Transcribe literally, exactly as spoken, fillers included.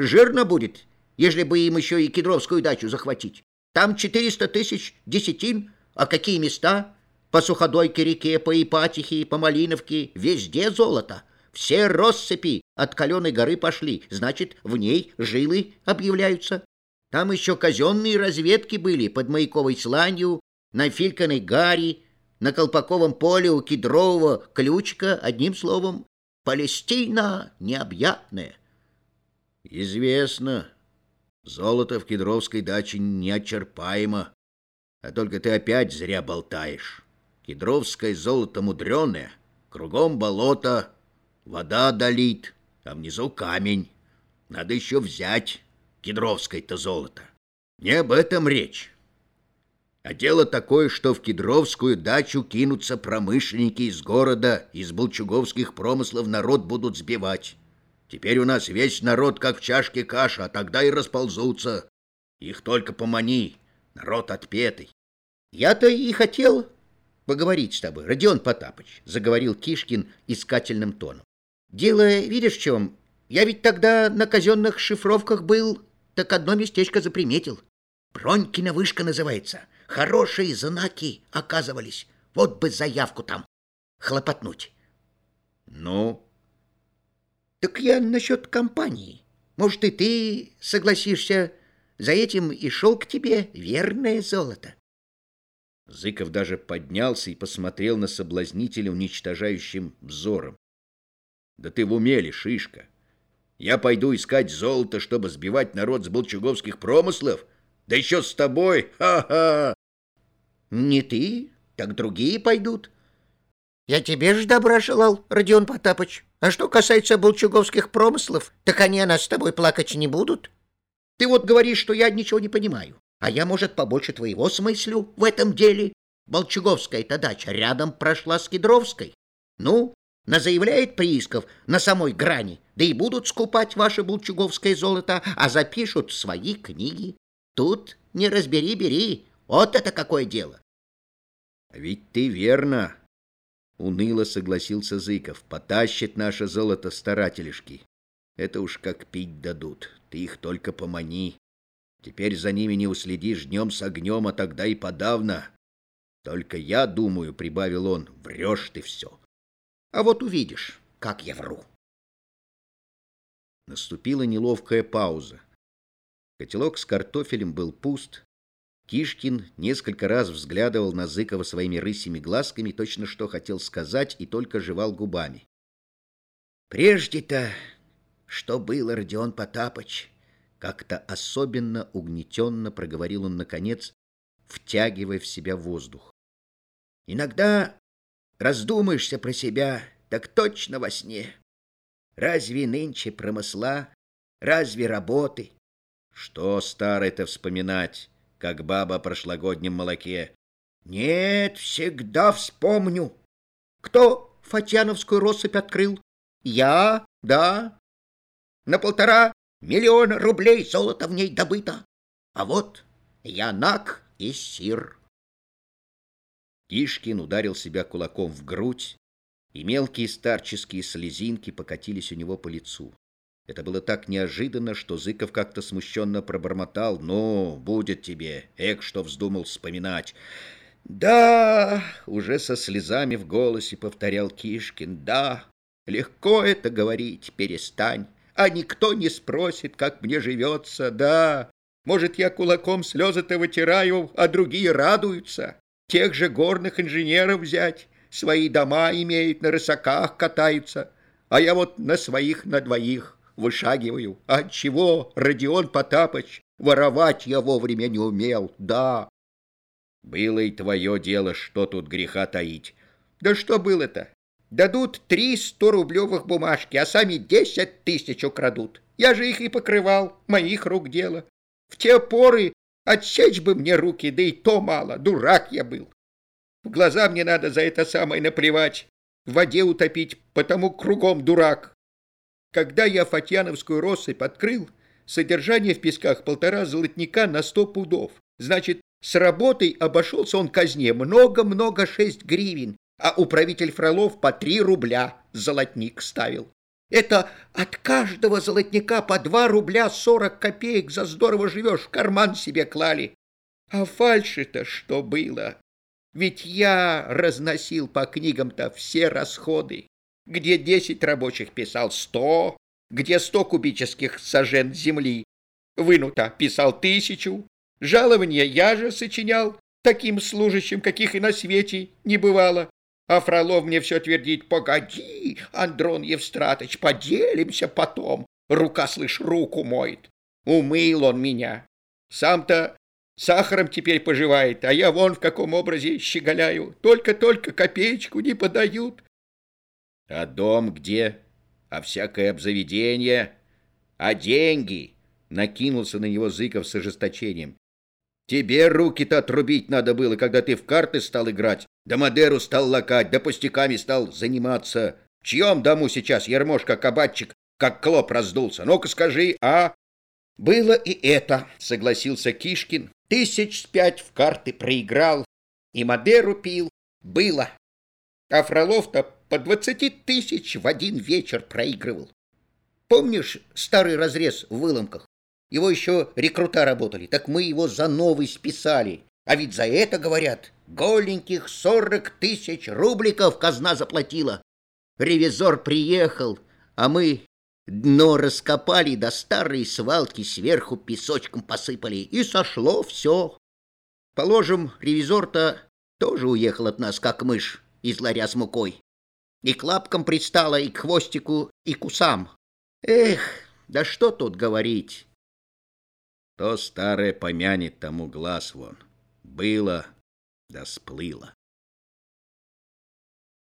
Жирно будет, ежели бы им еще и Кедровскую дачу захватить. Там четыреста тысяч десятин, а какие места? По Суходойке реке, по Ипатихе, по Малиновке, везде золото. Все россыпи от Каленой горы пошли, значит, в ней жилы объявляются. Там еще казенные разведки были под Маяковой сланью, на Филькиной гаре, на Колпаковом поле у Кедрового ключика, одним словом, Палестина необъятная. Известно, золото в Кедровской даче неочерпаемо, а только ты опять зря болтаешь. Кедровское золото мудреное, кругом болото, вода долит, а внизу камень. Надо еще взять кедровское-то золото. Не об этом речь. А дело такое, что в Кедровскую дачу кинутся промышленники из города, из болчуговских промыслов народ будут сбивать. Теперь у нас весь народ как в чашке каша, а тогда и расползутся. Их только помани, народ отпетый. Я-то и хотел поговорить с тобой, Родион Потапыч, заговорил Кишкин искательным тоном. Дело, видишь, в чем? Я ведь тогда на казенных шифровках был, так одно местечко заприметил. Бронькина вышка называется. Хорошие знаки оказывались. Вот бы заявку там хлопотнуть. Ну? Так я насчет компании. Может, и ты согласишься? За этим и шел к тебе верное золото. Зыков даже поднялся и посмотрел на соблазнителя уничтожающим взором. Да ты в уме ли, Шишка? Я пойду искать золото, чтобы сбивать народ с болчуговских промыслов? Да еще с тобой? Ха-ха! Не ты, так другие пойдут. Я тебе же добра желал, Родион Потапыч. А что касается болчуговских промыслов, так они о нас с тобой плакать не будут. Ты вот говоришь, что я ничего не понимаю. А я, может, побольше твоего смыслю в этом деле. Болчуговская-то дача рядом прошла с Кедровской. Ну, назаявляет приисков на самой грани, да и будут скупать ваше болчуговское золото, а запишут в свои книги. Тут не разбери, бери. Вот это какое дело. — Ведь ты верно, — уныло согласился Зыков. — Потащит наше золото старателишки. Это уж как пить дадут. Ты их только помани. Теперь за ними не уследишь днем с огнем, а тогда и подавно. Только я думаю, — прибавил он, — врешь ты все. А вот увидишь, как я вру. Наступила неловкая пауза. Котелок с картофелем был пуст. Кишкин несколько раз взглядывал на Зыкова своими рысьими глазками, точно что хотел сказать, и только жевал губами. Прежде-то, что было, Родион Потапыч? Как-то особенно угнетенно проговорил он наконец, втягивая в себя воздух. Иногда раздумаешься про себя, так точно во сне. Разве нынче промысла, разве работы? Что старое-то вспоминать, как баба о прошлогоднем молоке? Нет, всегда вспомню. Кто Фатьяновскую россыпь открыл? Я, да. На полтора миллиона рублей золота в ней добыто. А вот янак и сир. Кишкин ударил себя кулаком в грудь, и мелкие старческие слезинки покатились у него по лицу. Это было так неожиданно, что Зыков как-то смущенно пробормотал: «Ну, будет тебе, эк, что вздумал вспоминать». «Да», — уже со слезами в голосе повторял Кишкин, «да, легко это говорить, перестань, а никто не спросит, как мне живется, да. Может, я кулаком слезы-то вытираю, а другие радуются. Тех же горных инженеров взять, свои дома имеют, на рысаках катаются, а я вот на своих на двоих вышагиваю. Отчего, Родион Потапыч, воровать я вовремя не умел, да». «Было и твое дело, что тут греха таить». «Да что было-то? Дадут три сто-рублевых бумажки, а сами десять тысяч украдут. Я же их и покрывал, моих рук дело. В те поры отсечь бы мне руки, да и то мало, дурак я был. В глаза мне надо за это самое наплевать, в воде утопить, потому кругом дурак. Когда я Фатьяновскую россыпь открыл, содержание в песках полтора золотника на сто пудов. Значит, с работой обошелся он казне много-много шесть гривен, а управитель Фролов по три рубля золотник ставил. Это от каждого золотника по два рубля сорок копеек за здорово живешь, в карман себе клали. А фальши-то что было? Ведь я разносил по книгам-то все расходы. Где десять рабочих писал сто, где сто кубических сажен земли вынуто писал тысячу. Жалования я же сочинял таким служащим, каких и на свете не бывало. А Фролов мне все твердит: погоди, Андрон Евстратыч, поделимся потом. Рука, слышь, руку моет. Умыл он меня. Сам-то сахаром теперь поживает, а я вон в каком образе щеголяю. Только-только копеечку не подают. А дом где? А всякое обзаведение? А деньги? Накинулся на него Зыков с ожесточением. Тебе руки-то отрубить надо было, когда ты в карты стал играть, да Мадеру стал лакать, да пустяками стал заниматься. В чьем дому сейчас Ермошка-кабачик, как клоп, раздулся? Ну-ка скажи, а? Было и это, согласился Кишкин. Тысяч с пять в карты проиграл и Мадеру пил. Было. А Фролов-то по двадцати тысяч в один вечер проигрывал. Помнишь старый разрез в Выломках? Его еще рекрута работали, так мы его за новый списали. А ведь за это, говорят, голеньких сорок тысяч рубликов казна заплатила. Ревизор приехал, а мы дно раскопали, до старой свалки сверху песочком посыпали, и сошло все. Положим, ревизор-то тоже уехал от нас, как мышь из ларя с мукой. И к лапкам пристала, и к хвостику, и к усам. Эх, да что тут говорить. То старое помянет, тому глаз вон. Было, да сплыло.